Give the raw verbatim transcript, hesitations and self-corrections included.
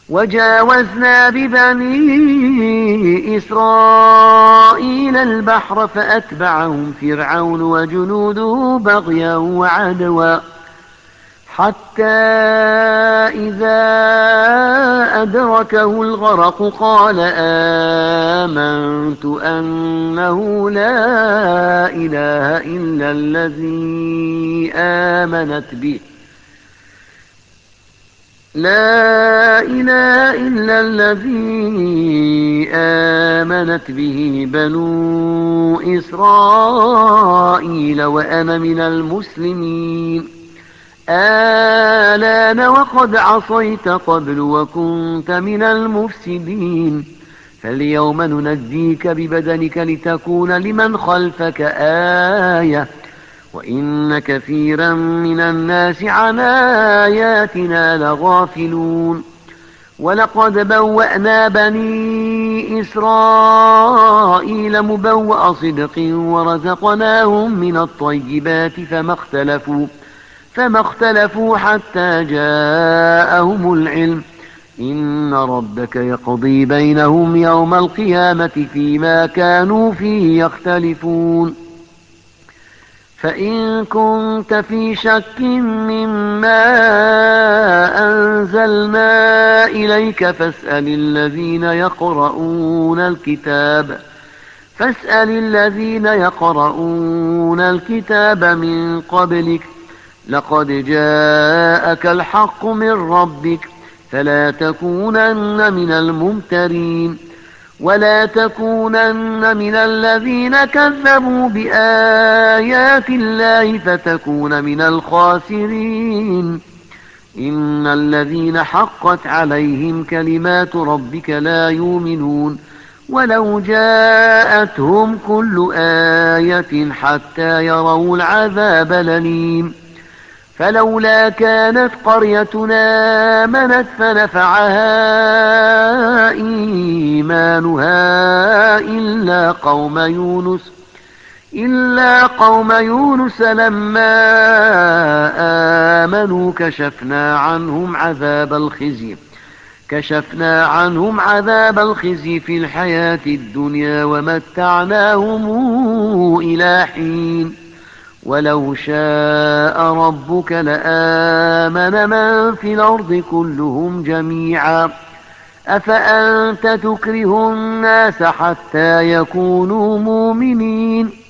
وجاوزنا ببني إسرائيل البحر فأتبعهم فرعون وجنوده بغيا وعدوا حتى إذا أدركه الغرق قال آمنت أنه لا إله إلا الذي آمنت به لا إله إلا الذي آمنت به بنو إسرائيل وأنا من المسلمين آلان وقد عصيت قبل وكنت من المفسدين فاليوم ننجيك ببدنك لتكون لمن خلفك آية وإن كثيرا من الناس عن آياتنا لغافلون ولقد بوأنا بني إسرائيل مبوأ صدق ورزقناهم من الطيبات فما اختلفوا فما اختلفوا حتى جاءهم العلم إن ربك يقضي بينهم يوم القيامة فيما كانوا فيه يختلفون فإن كنت في شك مما أنزلنا إليك فاسأل الذين يقرؤون الكتاب فاسأل الذين يقرؤون الكتاب من قبلك لقد جاءك الحق من ربك فلا تكونن من الممترين ولا تكونن من الذين كذبوا بآيات الله فتكون من الخاسرين إن الذين حقت عليهم كلمات ربك لا يؤمنون ولو جاءتهم كل آية حتى يروا العذاب الأليم فلولا كانت قريتنا آمنت فنفعها إيمانها إلا قوم يونس إلا قوم يونس لما آمنوا كشفنا عنهم عذاب الخزي كشفنا عنهم عذاب الخزي في الحياة الدنيا ومتعناهم إلى حين ولو شاء ربك لآمن من في الأرض كلهم جميعا أفأنت تكره الناس حتى يكونوا مؤمنين